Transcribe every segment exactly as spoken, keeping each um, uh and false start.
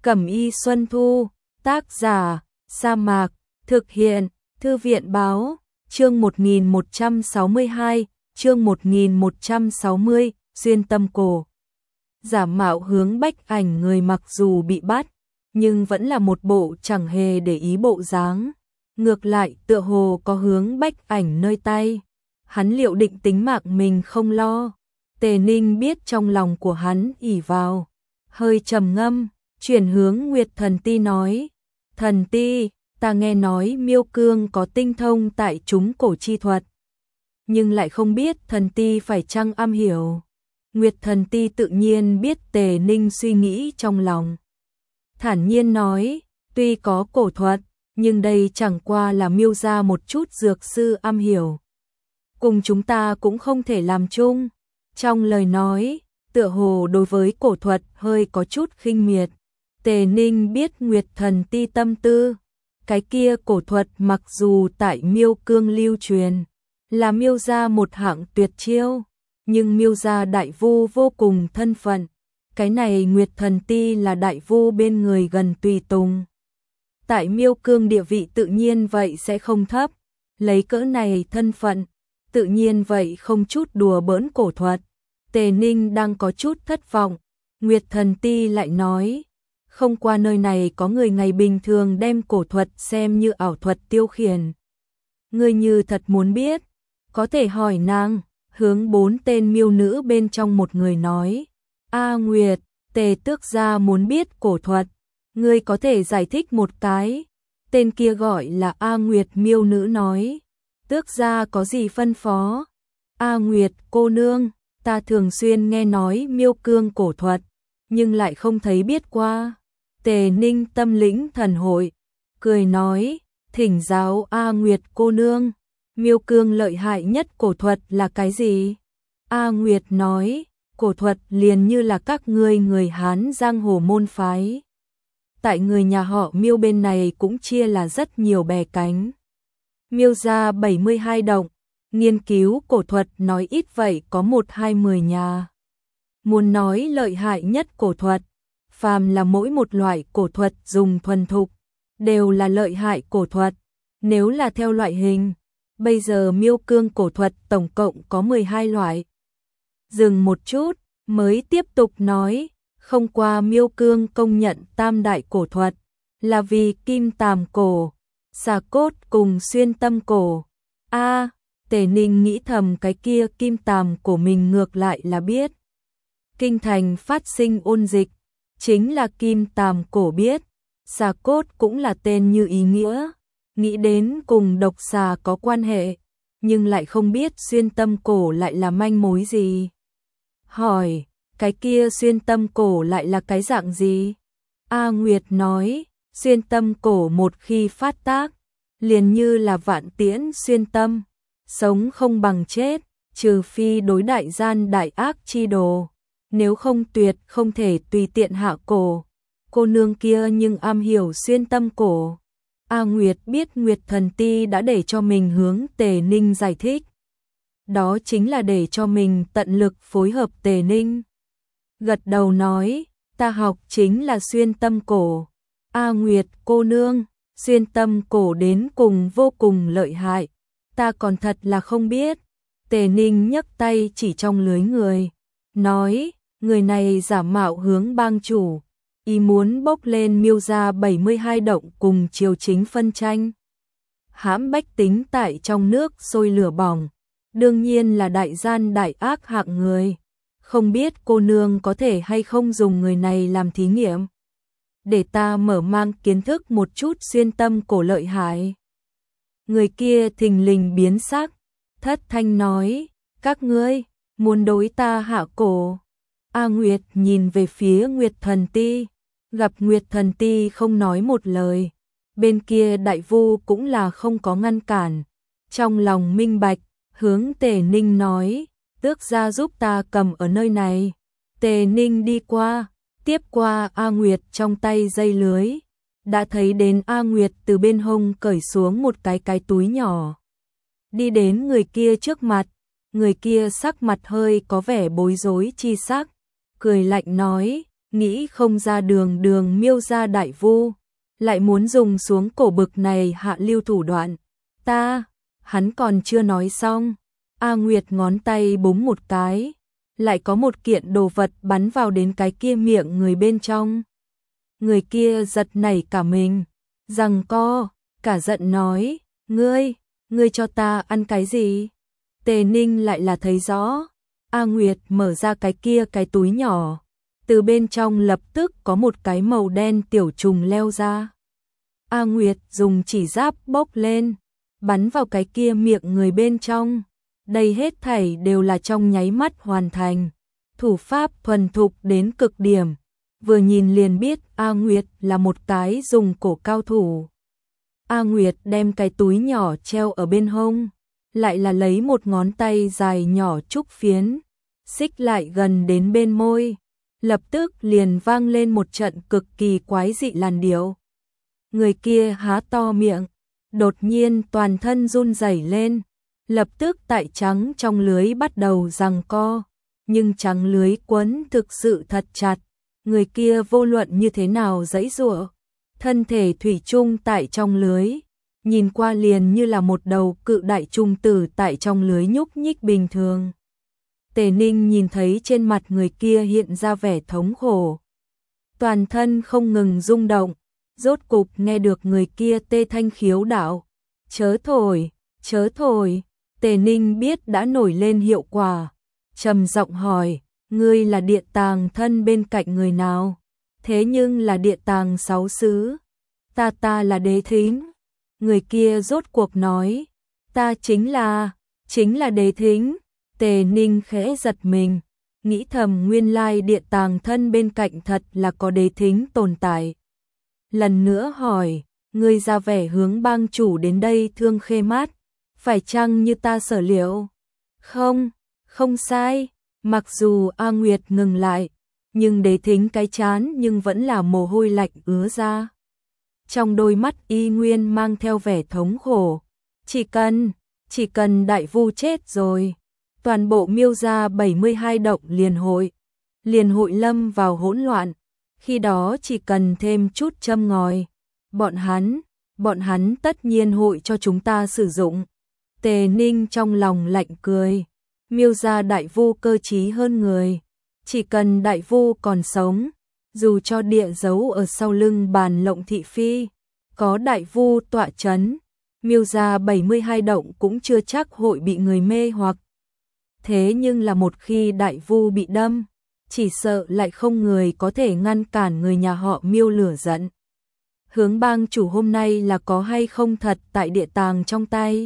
Cẩm y Xuân Thu, tác giả, Sa Mạc, thực hiện, Thư viện báo, chương một nghìn một trăm sáu mươi hai, chương một nghìn một trăm sáu mươi, xuyên tâm cổ. Giả mạo hướng Bách Ảnh người mặc dù bị bắt, nhưng vẫn là một bộ chẳng hề để ý bộ dáng. Ngược lại tựa hồ có hướng Bách Ảnh nơi tay. Hắn liệu định tính mạng mình không lo. Tề Ninh biết trong lòng của hắn ỷ vào. Hơi trầm ngâm, chuyển hướng Nguyệt Thần Ti nói. Thần Ti, ta nghe nói Miêu Cương có tinh thông tại chúng cổ chi thuật. Nhưng lại không biết Thần Ti phải chăng am hiểu. Nguyệt Thần Ti tự nhiên biết Tề Ninh suy nghĩ trong lòng. Thản nhiên nói, tuy có cổ thuật, nhưng đây chẳng qua là miêu ra một chút dược sư am hiểu. Cùng chúng ta cũng không thể làm chung. Trong lời nói, tựa hồ đối với cổ thuật hơi có chút khinh miệt. Tề Ninh biết Nguyệt Thần Ti tâm tư. Cái kia cổ thuật mặc dù tại Miêu Cương lưu truyền, là miêu ra một hạng tuyệt chiêu, nhưng miêu ra đại vu vô cùng thân phận. Cái này Nguyệt Thần Ti là đại vu bên người gần tùy tùng. Tại Miêu Cương địa vị tự nhiên vậy sẽ không thấp, lấy cỡ này thân phận, tự nhiên vậy không chút đùa bỡn cổ thuật. Tề Ninh đang có chút thất vọng, Nguyệt Thần Ti lại nói, không qua nơi này có người ngày bình thường đem cổ thuật xem như ảo thuật tiêu khiển. Ngươi như thật muốn biết, có thể hỏi nàng. Hướng bốn tên miêu nữ bên trong một người nói, A Nguyệt, Tề tước gia muốn biết cổ thuật, ngươi có thể giải thích một cái. Tên kia gọi là A Nguyệt miêu nữ nói, tước gia có gì phân phó? A Nguyệt cô nương, ta thường xuyên nghe nói Miêu Cương cổ thuật, nhưng lại không thấy biết qua. Tề Ninh tâm lĩnh thần hội, cười nói, thỉnh giáo A Nguyệt cô nương. Miêu Cương lợi hại nhất cổ thuật là cái gì? A Nguyệt nói, cổ thuật liền như là các ngươi người Hán giang hồ môn phái. Tại người nhà họ Miêu bên này cũng chia là rất nhiều bè cánh. Miêu ra bảy mươi hai động, nghiên cứu cổ thuật nói ít vậy có một hai mười nhà. Muốn nói lợi hại nhất cổ thuật, phàm là mỗi một loại cổ thuật dùng thuần thục, đều là lợi hại cổ thuật. Nếu là theo loại hình, bây giờ Miêu Cương cổ thuật tổng cộng có mười hai loại. Dừng một chút, mới tiếp tục nói, không qua Miêu Cương công nhận tam đại cổ thuật, là vì kim tàm cổ, xà cốt cùng xuyên tâm cổ. A, Tề Ninh nghĩ thầm cái kia kim tàm cổ mình ngược lại là biết. Kinh thành phát sinh ôn dịch, chính là kim tàm cổ biết, xà cốt cũng là tên như ý nghĩa. Nghĩ đến cùng độc xà có quan hệ, nhưng lại không biết xuyên tâm cổ lại là manh mối gì. Hỏi, cái kia xuyên tâm cổ lại là cái dạng gì? A Nguyệt nói, xuyên tâm cổ một khi phát tác, liền như là vạn tiễn xuyên tâm, sống không bằng chết, trừ phi đối đại gian đại ác chi đồ, nếu không tuyệt không thể tùy tiện hạ cổ. Cô nương kia nhưng am hiểu xuyên tâm cổ. A Nguyệt biết Nguyệt Thần Ti đã để cho mình hướng Tề Ninh giải thích. Đó chính là để cho mình tận lực phối hợp Tề Ninh. Gật đầu nói, ta học chính là xuyên tâm cổ. A Nguyệt cô nương, xuyên tâm cổ đến cùng vô cùng lợi hại. Ta còn thật là không biết. Tề Ninh nhấc tay chỉ trong lưới người. Nói, người này giả mạo hướng bang chủ. Ý muốn bốc lên Miêu ra bảy mươi hai động cùng triều chính phân tranh. Hãm bách tính tại trong nước sôi lửa bỏng. Đương nhiên là đại gian đại ác hạng người. Không biết cô nương có thể hay không dùng người này làm thí nghiệm. Để ta mở mang kiến thức một chút xuyên tâm cổ lợi hại. Người kia thình lình biến sắc. Thất thanh nói, các ngươi, muốn đối ta hạ cổ. A Nguyệt nhìn về phía Nguyệt Thần Ti, gặp Nguyệt Thần Ti không nói một lời, bên kia đại vu cũng là không có ngăn cản, trong lòng minh bạch, hướng Tề Ninh nói, tước gia giúp ta cầm ở nơi này. Tề Ninh đi qua, tiếp qua A Nguyệt trong tay dây lưới, đã thấy đến A Nguyệt từ bên hông cởi xuống một cái cái túi nhỏ, đi đến người kia trước mặt, người kia sắc mặt hơi có vẻ bối rối chi sắc. Cười lạnh nói, nghĩ không ra đường đường Miêu gia đại vu, lại muốn dùng xuống cổ bực này hạ lưu thủ đoạn. Ta, hắn còn chưa nói xong, A Nguyệt ngón tay búng một cái, lại có một kiện đồ vật bắn vào đến cái kia miệng người bên trong. Người kia giật nảy cả mình, giằng co, cả giận nói, ngươi, ngươi cho ta ăn cái gì? Tề Ninh lại là thấy rõ, A Nguyệt mở ra cái kia cái túi nhỏ, từ bên trong lập tức có một cái màu đen tiểu trùng leo ra. A Nguyệt dùng chỉ giáp bốc lên, bắn vào cái kia miệng người bên trong. Đây hết thảy đều là trong nháy mắt hoàn thành, thủ pháp thuần thục đến cực điểm, vừa nhìn liền biết A Nguyệt là một cái dùng cổ cao thủ. A Nguyệt đem cái túi nhỏ treo ở bên hông, lại là lấy một ngón tay dài nhỏ trúc phiến, xích lại gần đến bên môi, lập tức liền vang lên một trận cực kỳ quái dị làn điệu. Người kia há to miệng, đột nhiên toàn thân run rẩy lên, lập tức tại trắng trong lưới bắt đầu giằng co, nhưng trắng lưới quấn thực sự thật chặt, người kia vô luận như thế nào giãy giụa, thân thể thủy chung tại trong lưới, nhìn qua liền như là một đầu cự đại trùng tử tại trong lưới nhúc nhích bình thường. Tề Ninh nhìn thấy trên mặt người kia hiện ra vẻ thống khổ, toàn thân không ngừng rung động, rốt cục nghe được người kia tê thanh khiếu đạo, chớ thổi, chớ thổi. Tề Ninh biết đã nổi lên hiệu quả, trầm giọng hỏi, ngươi là địa tàng thân bên cạnh người nào? Thế nhưng là địa tàng sáu xứ. Ta ta là Đế Thính. Người kia rốt cuộc nói, ta chính là, chính là Đế Thính. Tề Ninh khẽ giật mình, nghĩ thầm nguyên lai địa tàng thân bên cạnh thật là có Đế Thính tồn tại. Lần nữa hỏi, ngươi ra vẻ hướng bang chủ đến đây Thương Khê Mát, phải chăng như ta sở liệu? Không, không sai. Mặc dù A Nguyệt ngừng lại, nhưng Đế Thính cái chán nhưng vẫn là mồ hôi lạnh ứa ra. Trong đôi mắt y nguyên mang theo vẻ thống khổ. Chỉ cần, chỉ cần đại vu chết rồi, toàn bộ Miêu gia bảy mươi hai động liền hội, liền hội lâm vào hỗn loạn. Khi đó chỉ cần thêm chút châm ngòi, bọn hắn, bọn hắn tất nhiên hội cho chúng ta sử dụng. Tề Ninh trong lòng lạnh cười, Miêu gia đại vu cơ trí hơn người, chỉ cần đại vu còn sống, dù cho địa giấu ở sau lưng bàn lộng thị phi, có đại vu tọa chấn, Miêu gia bảy mươi hai động cũng chưa chắc hội bị người mê hoặc. Thế nhưng là một khi đại vu bị đâm, chỉ sợ lại không người có thể ngăn cản người nhà họ Miêu lửa giận. Hướng bang chủ hôm nay là có hay không thật tại địa tàng trong tay?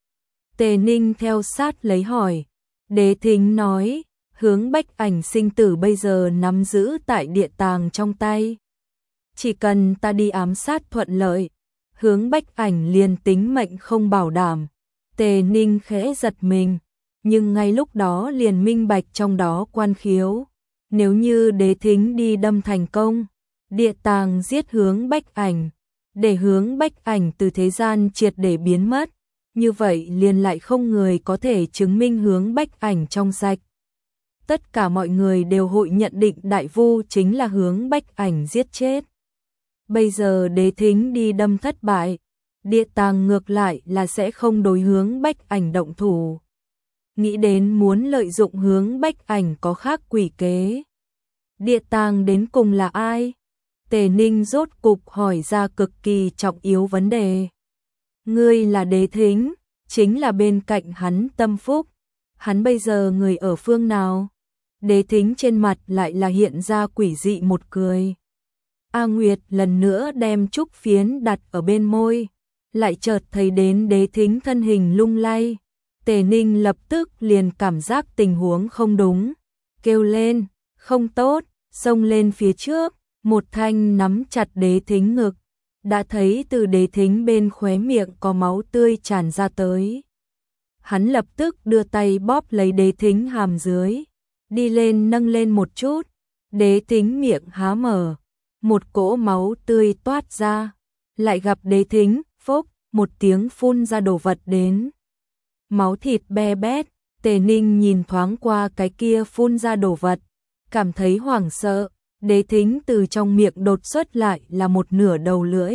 Tề Ninh theo sát lấy hỏi. Đế Thính nói, Hướng Bách Ảnh sinh tử bây giờ nắm giữ tại địa tàng trong tay. Chỉ cần ta đi ám sát thuận lợi, Hướng Bách Ảnh liền tính mệnh không bảo đảm. Tề Ninh khẽ giật mình, nhưng ngay lúc đó liền minh bạch trong đó quan khiếu. Nếu như Đế Thính đi đâm thành công, địa tàng giết Hướng Bách Ảnh, để Hướng Bách Ảnh từ thế gian triệt để biến mất, như vậy liền lại không người có thể chứng minh Hướng Bách Ảnh trong sạch. Tất cả mọi người đều hội nhận định đại vu chính là Hướng Bách Ảnh giết chết. Bây giờ Đế Thính đi đâm thất bại, địa tàng ngược lại là sẽ không đối Hướng Bách Ảnh động thủ. Nghĩ đến muốn lợi dụng Hướng Bách Ảnh có khác quỷ kế. Địa tàng đến cùng là ai? Tề Ninh rốt cục hỏi ra cực kỳ trọng yếu vấn đề. Ngươi là Đế Thính, chính là bên cạnh hắn tâm phúc. Hắn bây giờ người ở phương nào? Đế Thính trên mặt lại là hiện ra quỷ dị một cười. A Nguyệt lần nữa đem trúc phiến đặt ở bên môi, lại chợt thấy đến Đế Thính thân hình lung lay. Tề Ninh lập tức liền cảm giác tình huống không đúng, kêu lên, không tốt, xông lên phía trước, một thanh nắm chặt Đế Thính ngực, đã thấy từ Đế Thính bên khóe miệng có máu tươi tràn ra tới. Hắn lập tức đưa tay bóp lấy Đế Thính hàm dưới, đi lên nâng lên một chút, Đế Thính miệng há mở, một cỗ máu tươi toát ra, lại gặp Đế Thính, phốc, một tiếng phun ra đồ vật đến. Máu thịt be bét, Tề Ninh nhìn thoáng qua cái kia phun ra đồ vật, cảm thấy hoảng sợ, Đế Thính từ trong miệng đột xuất lại là một nửa đầu lưỡi.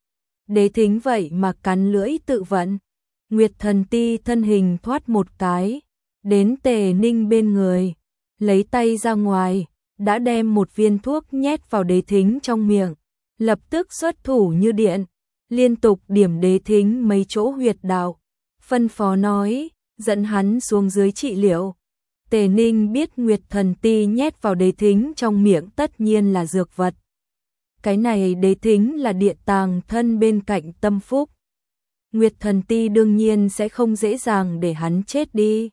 Đế Thính vậy mà cắn lưỡi tự vận. Nguyệt Thần Ti thân hình thoát một cái, đến Tề Ninh bên người, lấy tay ra ngoài, đã đem một viên thuốc nhét vào Đế Thính trong miệng, lập tức xuất thủ như điện, liên tục điểm Đế Thính mấy chỗ huyệt đạo, phân phó nói, dẫn hắn xuống dưới trị liệu. Tề Ninh biết Nguyệt Thần Ti nhét vào Đế Thính trong miệng tất nhiên là dược vật. Cái này Đế Thính là địa tàng thân bên cạnh tâm phúc. Nguyệt Thần Ti đương nhiên sẽ không dễ dàng để hắn chết đi.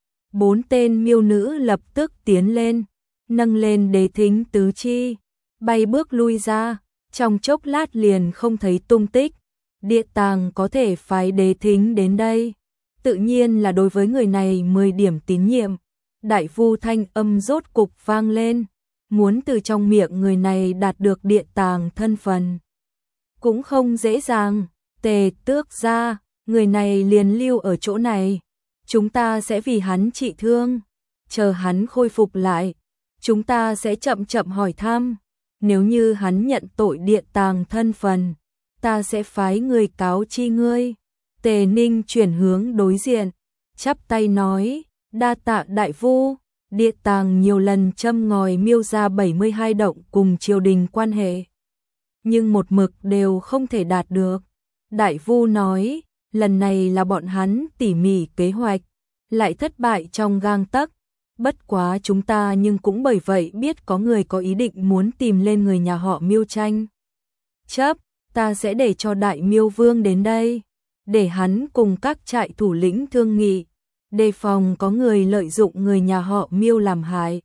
Bốn tên miêu nữ lập tức tiến lên, nâng lên Đế Thính tứ chi, bay bước lui ra, trong chốc lát liền không thấy tung tích. Địa tàng có thể phái Đế Thính đến đây, tự nhiên là đối với người này mười điểm tín nhiệm. Đại vu thanh âm rốt cục vang lên, muốn từ trong miệng người này đạt được địa tàng thân phần cũng không dễ dàng. Tề Tước gia, người này liền lưu ở chỗ này, chúng ta sẽ vì hắn trị thương, chờ hắn khôi phục lại, chúng ta sẽ chậm chậm hỏi thăm, nếu như hắn nhận tội địa tàng thân phần, ta sẽ phái người cáo chi ngươi. Tề Ninh chuyển hướng đối diện, chắp tay nói, đa tạ đại vu. Địa tàng nhiều lần châm ngòi miêu ra bảy mươi hai động cùng triều đình quan hệ, nhưng một mực đều không thể đạt được. Đại vu nói, lần này là bọn hắn tỉ mỉ kế hoạch, lại thất bại trong gang tấc. Bất quá chúng ta nhưng cũng bởi vậy biết có người có ý định muốn tìm lên người nhà họ Miêu tranh chấp, ta sẽ để cho Đại Miêu Vương đến đây, để hắn cùng các trại thủ lĩnh thương nghị, đề phòng có người lợi dụng người nhà họ Miêu làm hại.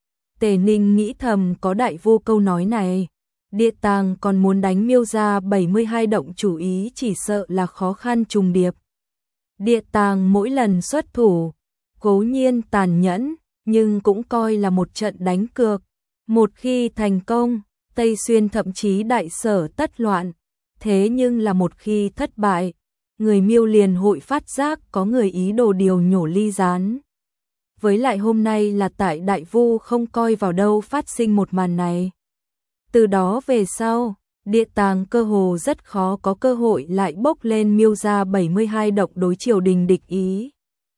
Tề Ninh nghĩ thầm, có đại vu câu nói này, địa tàng còn muốn đánh Miêu ra bảy mươi hai động chủ ý chỉ sợ là khó khăn trùng điệp. Địa tàng mỗi lần xuất thủ, cố nhiên tàn nhẫn, nhưng cũng coi là một trận đánh cược. Một khi thành công, Tây Xuyên thậm chí đại sở tất loạn. Thế nhưng là một khi thất bại, người Miêu liền hội phát giác có người ý đồ điều nhổ ly gián. Với lại hôm nay là tại đại vu không coi vào đâu phát sinh một màn này. Từ đó về sau, địa tàng cơ hồ rất khó có cơ hội lại bốc lên Miêu ra bảy mươi hai động đối triều đình địch ý.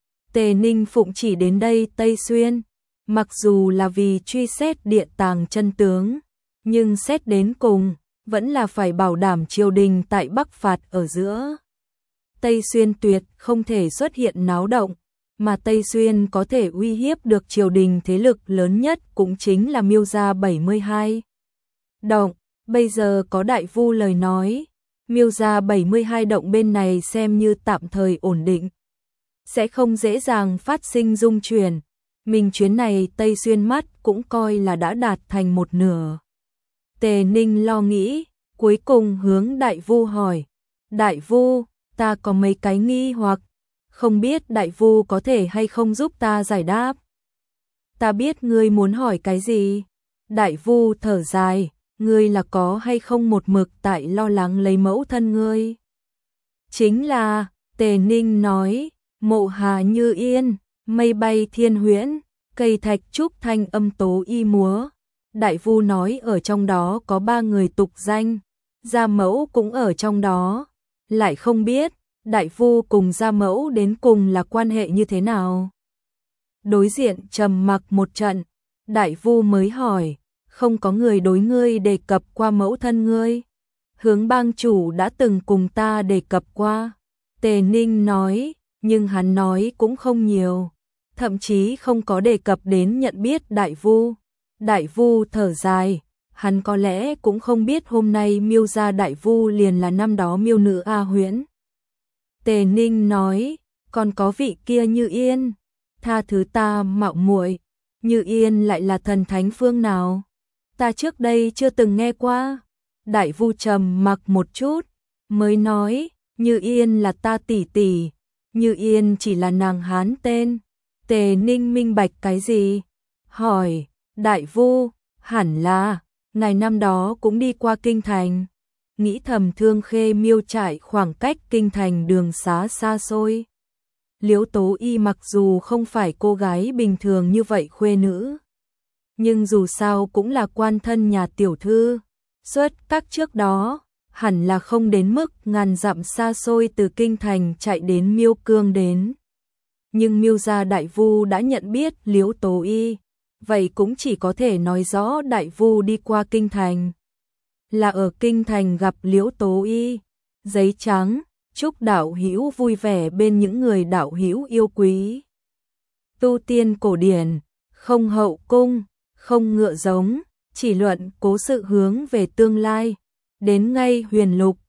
Tề Ninh phụng chỉ đến đây Tây Xuyên, mặc dù là vì truy xét địa tàng chân tướng, nhưng xét đến cùng, vẫn là phải bảo đảm triều đình tại Bắc phạt ở giữa. Tây Xuyên tuyệt không thể xuất hiện náo động, mà Tây Xuyên có thể uy hiếp được triều đình thế lực lớn nhất cũng chính là Miêu ra bảy mươi hai động. Bây giờ có đại vu lời nói, Miêu ra bảy mươi hai động bên này xem như tạm thời ổn định, sẽ không dễ dàng phát sinh dung chuyển. Mình chuyến này Tây Xuyên mắt cũng coi là đã đạt thành một nửa. Tề Ninh lo nghĩ, cuối cùng hướng đại vu hỏi, đại vu, ta có mấy cái nghi hoặc, không biết đại vu có thể hay không giúp ta giải đáp. Ta biết ngươi muốn hỏi cái gì. Đại vu thở dài, ngươi là có hay không một mực tại lo lắng lấy mẫu thân ngươi. Chính là, Tề Ninh nói, mộ hà như yên, mây bay thiên huyễn, cây thạch trúc thanh âm tố y múa. Đại vu nói ở trong đó có ba người tục danh, gia mẫu cũng ở trong đó, lại không biết đại vu cùng gia mẫu đến cùng là quan hệ như thế nào. Đối diện trầm mặc một trận, đại vu mới hỏi, không có người đối ngươi đề cập qua mẫu thân ngươi. Hướng bang chủ đã từng cùng ta đề cập qua. Tề Ninh nói, nhưng hắn nói cũng không nhiều, thậm chí không có đề cập đến nhận biết đại vu. Đại vu thở dài, hắn có lẽ cũng không biết hôm nay Miêu gia đại vu liền là năm đó Miêu nữ A Huyễn. Tề Ninh nói, còn có vị kia Như Yên, tha thứ ta mạo muội, Như Yên lại là thần thánh phương nào? Ta trước đây chưa từng nghe qua. Đại vu trầm mặc một chút, mới nói, Như Yên là ta tỷ tỷ, Như Yên chỉ là nàng Hán tên. Tề Ninh minh bạch cái gì? Hỏi, đại vu, hẳn là, ngài năm đó cũng đi qua kinh thành. Nghĩ thầm Thương Khê Miêu trại khoảng cách kinh thành đường xá xa xôi. Liễu Tố Y mặc dù không phải cô gái bình thường như vậy khuê nữ, Nhưng dù sao cũng là quan thân nhà tiểu thư, xuất các trước đó, hẳn là không đến mức ngàn dặm xa xôi từ kinh thành chạy đến Miêu Cương đến. Nhưng Miêu gia đại vu đã nhận biết Liễu Tố Y, vậy cũng chỉ có thể nói rõ đại vu đi qua kinh thành. Là ở kinh thành gặp Liễu Tố Y, giấy trắng, chúc đạo hữu vui vẻ bên những người đạo hữu yêu quý. Tu tiên cổ điển, không hậu cung, không ngựa giống, chỉ luận cố sự hướng về tương lai. Đến ngay huyền lục,